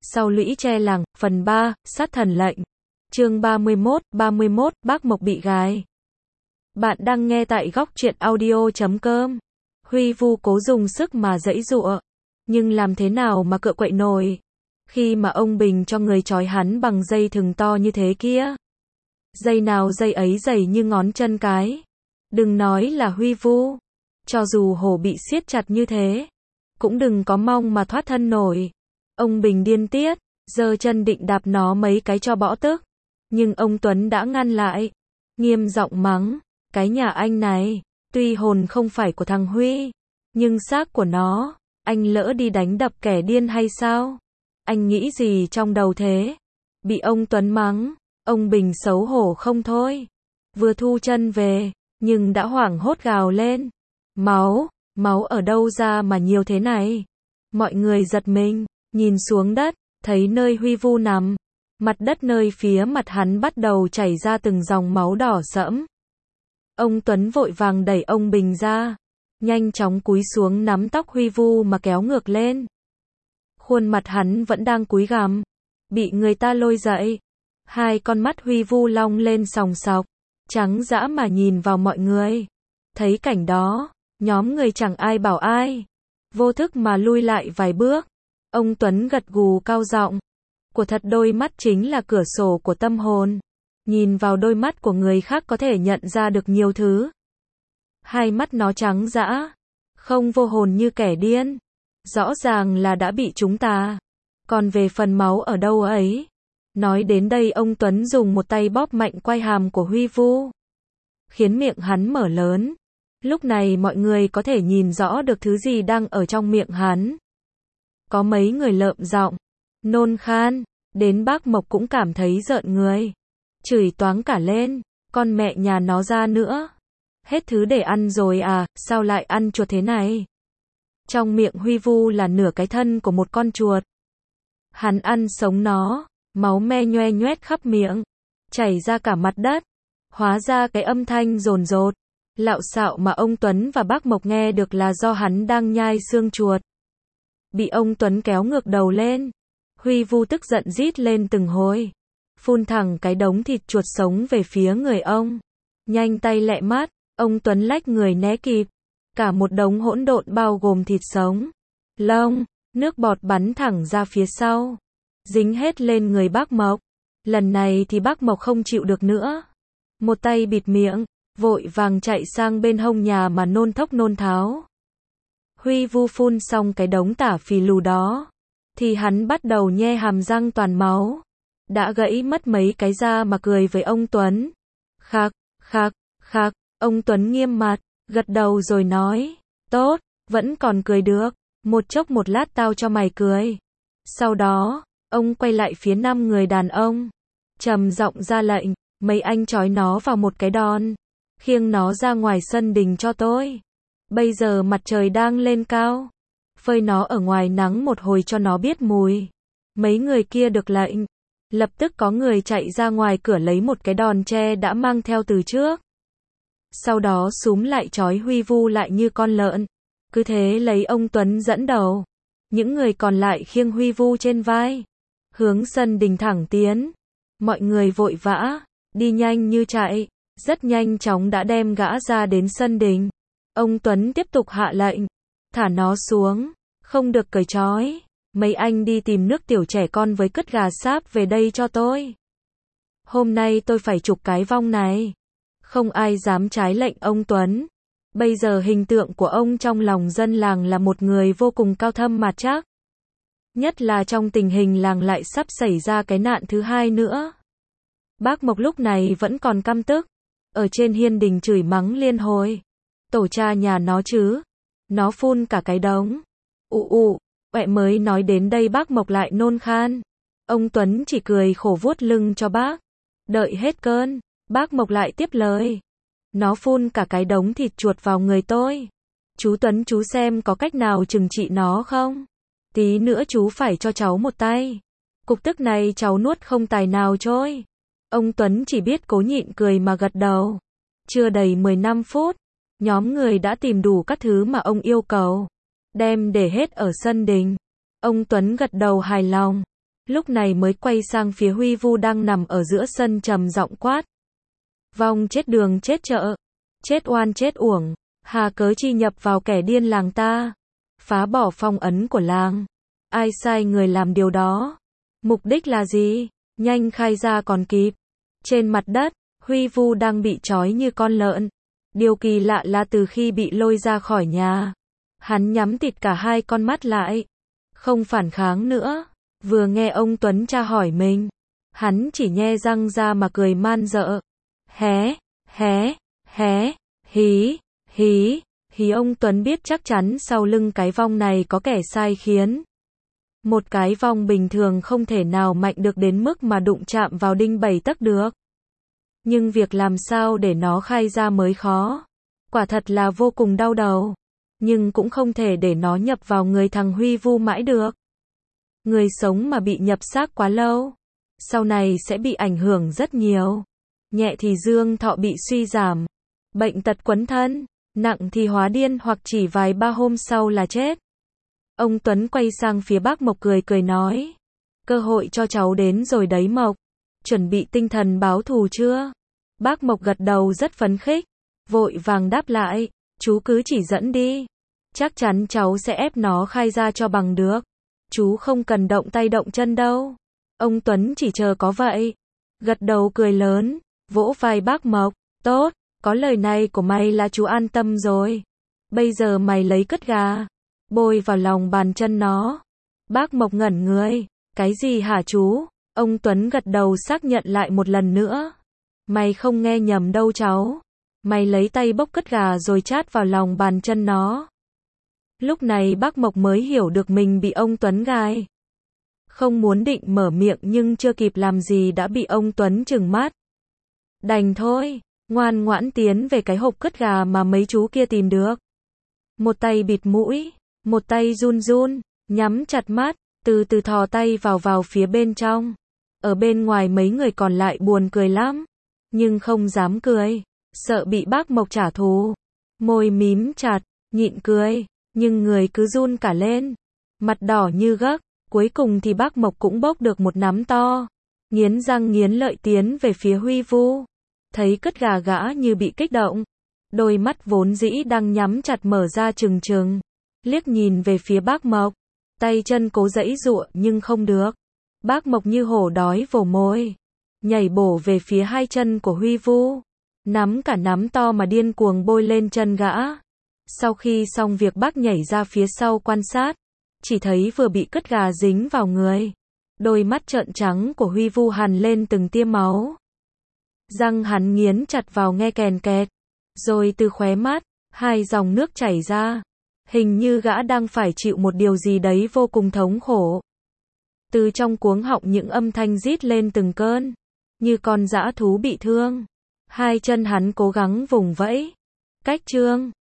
Sau lũy tre làng, phần 3, sát thần lệnh. Chương 31, Bác Mộc bị gài. Bạn đang nghe tại góc truyện audio.com. Huy Vu cố dùng sức mà giãy giụa, nhưng làm thế nào mà cựa quậy nổi, khi mà ông Bình cho người trói hắn bằng dây thừng to như thế kia. Dây nào dây ấy dày như ngón chân cái. Đừng nói là Huy Vu, cho dù hổ bị siết chặt như thế, cũng đừng có mong mà thoát thân nổi. Ông Bình điên tiết, giơ chân định đạp nó mấy cái cho bỏ tức, nhưng ông Tuấn đã ngăn lại, nghiêm giọng mắng, cái nhà anh này, tuy hồn không phải của thằng Huy, nhưng xác của nó, anh lỡ đi đánh đập kẻ điên hay sao? Anh nghĩ gì trong đầu thế? Bị ông Tuấn mắng, ông Bình xấu hổ không thôi. Vừa thu chân về, nhưng đã hoảng hốt gào lên. Máu ở đâu ra mà nhiều thế này? Mọi người giật mình, nhìn xuống đất, thấy nơi Huy Vu nằm. Mặt đất nơi phía mặt hắn bắt đầu chảy ra từng dòng máu đỏ sẫm. Ông Tuấn vội vàng đẩy ông Bình ra, nhanh chóng cúi xuống nắm tóc Huy Vu mà kéo ngược lên. Khuôn mặt hắn vẫn đang cúi gằm, bị người ta lôi dậy. Hai con mắt Huy Vu long lên sòng sọc, trắng dã mà nhìn vào mọi người. Thấy cảnh đó, nhóm người chẳng ai bảo ai, vô thức mà lui lại vài bước. Ông Tuấn gật gù cao giọng, của thật đôi mắt chính là cửa sổ của tâm hồn. Nhìn vào đôi mắt của người khác có thể nhận ra được nhiều thứ. Hai mắt nó trắng dã, không vô hồn như kẻ điên. Rõ ràng là đã bị chúng ta. Còn về phần máu ở đâu ấy? Nói đến đây ông Tuấn dùng một tay bóp mạnh quai hàm của Huy Vu, khiến miệng hắn mở lớn. Lúc này mọi người có thể nhìn rõ được thứ gì đang ở trong miệng hắn. Có mấy người lợm giọng, nôn khan, đến bác Mộc cũng cảm thấy rợn người. Chửi toáng cả lên, con mẹ nhà nó ra nữa. Hết thứ để ăn rồi à, sao lại ăn chuột thế này? Trong miệng Huy Vu là nửa cái thân của một con chuột. Hắn ăn sống nó, máu me nhoe nhoét khắp miệng, chảy ra cả mặt đất. Hóa ra cái âm thanh rồn rột, lạo xạo mà ông Tuấn và bác Mộc nghe được là do hắn đang nhai xương chuột. Bị ông Tuấn kéo ngược đầu lên, Huy Vu tức giận rít lên từng hồi, phun thẳng cái đống thịt chuột sống về phía người ông. Nhanh tay lẹ mắt, ông Tuấn lách người né kịp. Cả một đống hỗn độn bao gồm thịt sống, lông, nước bọt bắn thẳng ra phía sau, dính hết lên người bác Mộc. Lần này thì bác Mộc không chịu được nữa. Một tay bịt miệng, vội vàng chạy sang bên hông nhà mà nôn thốc nôn tháo. Huy Vu phun xong cái đống tả phì lù đó, thì hắn bắt đầu nhe hàm răng toàn máu. Đã gãy mất mấy cái da mà cười với ông Tuấn. Khạc, khạc, khạc, ông Tuấn nghiêm mặt, gật đầu rồi nói, tốt, vẫn còn cười được, một chốc một lát tao cho mày cười. Sau đó, ông quay lại phía 5 người đàn ông, trầm giọng ra lệnh, mấy anh trói nó vào một cái đòn, khiêng nó ra ngoài sân đình cho tôi. Bây giờ mặt trời đang lên cao, phơi nó ở ngoài nắng một hồi cho nó biết mùi. Mấy người kia được lệnh, lập tức có người chạy ra ngoài cửa lấy một cái đòn tre đã mang theo từ trước. Sau đó xúm lại trói Huy Vu lại như con lợn. Cứ thế lấy ông Tuấn dẫn đầu, những người còn lại khiêng Huy Vu trên vai, hướng sân đình thẳng tiến. Mọi người vội vã, đi nhanh như chạy, rất nhanh chóng đã đem gã ra đến sân đình. Ông Tuấn tiếp tục hạ lệnh, thả nó xuống, không được cởi trói. Mấy anh đi tìm nước tiểu trẻ con với cứt gà sáp về đây cho tôi. Hôm nay tôi phải chụp cái vong này. Không ai dám trái lệnh ông Tuấn. Bây giờ hình tượng của ông trong lòng dân làng là một người vô cùng cao thâm mà chắc. Nhất là trong tình hình làng lại sắp xảy ra cái nạn thứ hai nữa. Bác Mộc lúc này vẫn còn căm tức, ở trên hiên đình chửi mắng liên hồi. Tổ cha nhà nó chứ, nó phun cả cái đống. Uẹ mới nói đến đây bác Mộc lại nôn khan. Ông Tuấn chỉ cười khổ vuốt lưng cho bác. Đợi hết cơn, bác Mộc lại tiếp lời. Nó phun cả cái đống thịt chuột vào người tôi. Chú Tuấn chú xem có cách nào trừng trị nó không? Tí nữa chú phải cho cháu một tay. Cục tức này cháu nuốt không tài nào trôi. Ông Tuấn chỉ biết cố nhịn cười mà gật đầu. Chưa đầy 15 phút, nhóm người đã tìm đủ các thứ mà ông yêu cầu, đem để hết ở sân đình. Ông Tuấn gật đầu hài lòng. lúc này mới quay sang phía Huy Vu đang nằm ở giữa sân trầm giọng quát. Vong chết đường chết chợ, chết oan chết uổng, hà cớ chi nhập vào kẻ điên làng ta, phá bỏ phong ấn của làng. Ai sai người làm điều đó? Mục đích là gì? Nhanh khai ra còn kịp. Trên mặt đất, Huy Vu đang bị trói như con lợn. Điều kỳ lạ là từ khi bị lôi ra khỏi nhà, hắn nhắm tịt cả hai con mắt lại, không phản kháng nữa. Vừa nghe ông Tuấn tra hỏi mình, hắn chỉ nhe răng ra mà cười man dợ. Hé, hé, hé, hí, hí, hí. Ông Tuấn biết chắc chắn sau lưng cái vong này có kẻ sai khiến. Một cái vong bình thường không thể nào mạnh được đến mức mà đụng chạm vào đinh 7 tấc được. Nhưng việc làm sao để nó khai ra mới khó. Quả thật là vô cùng đau đầu. Nhưng cũng không thể để nó nhập vào người thằng Huy Vu mãi được. Người sống mà bị nhập xác quá lâu, sau này sẽ bị ảnh hưởng rất nhiều. Nhẹ thì dương thọ bị suy giảm, bệnh tật quấn thân, nặng thì hóa điên hoặc chỉ vài ba hôm sau là chết. Ông Tuấn quay sang phía bác Mộc cười cười nói. Cơ hội cho cháu đến rồi đấy Mộc. Chuẩn bị tinh thần báo thù chưa? Bác Mộc gật đầu rất phấn khích, vội vàng đáp lại. Chú cứ chỉ dẫn đi. Chắc chắn cháu sẽ ép nó khai ra cho bằng được. Chú không cần động tay động chân đâu. Ông Tuấn chỉ chờ có vậy. Gật đầu cười lớn, vỗ vai bác Mộc. Tốt, có lời này của mày là chú an tâm rồi. Bây giờ mày lấy cất gà, bôi vào lòng bàn chân nó. Bác Mộc ngẩn người. Cái gì hả chú? Ông Tuấn gật đầu xác nhận lại một lần nữa. Mày không nghe nhầm đâu cháu. Mày lấy tay bốc cất gà rồi chát vào lòng bàn chân nó. Lúc này bác Mộc mới hiểu được mình bị ông Tuấn gài. Không muốn định mở miệng nhưng chưa kịp làm gì đã bị ông Tuấn trừng mắt. Đành thôi, ngoan ngoãn tiến về cái hộp cất gà mà mấy chú kia tìm được. Một tay bịt mũi, một tay run run, nhắm chặt mắt, từ từ thò tay vào phía bên trong. Ở bên ngoài mấy người còn lại buồn cười lắm, nhưng không dám cười, sợ bị bác Mộc trả thù. Môi mím chặt, nhịn cười, nhưng người cứ run cả lên, mặt đỏ như gấc. Cuối cùng thì bác Mộc cũng bốc được một nắm to, nghiến răng nghiến lợi tiến về phía Huy Vu. Thấy cất gà gã như bị kích động, đôi mắt vốn dĩ đang nhắm chặt mở ra trừng trừng, liếc nhìn về phía bác Mộc, tay chân cố giãy giụa nhưng không được. Bác Mộc như hổ đói vồ mồi, nhảy bổ về phía hai chân của Huy Vu, nắm cả nắm to mà điên cuồng bôi lên chân gã. Sau khi xong việc bác nhảy ra phía sau quan sát, chỉ thấy vừa bị cất gà dính vào người, đôi mắt trợn trắng của Huy Vu hằn lên từng tia máu. Răng hắn nghiến chặt vào nghe kèn kẹt, rồi từ khóe mắt, hai dòng nước chảy ra. Hình như gã đang phải chịu một điều gì đấy vô cùng thống khổ. Từ trong cuống họng những âm thanh rít lên từng cơn, như con dã thú bị thương. Hai chân hắn cố gắng vùng vẫy, cách trương,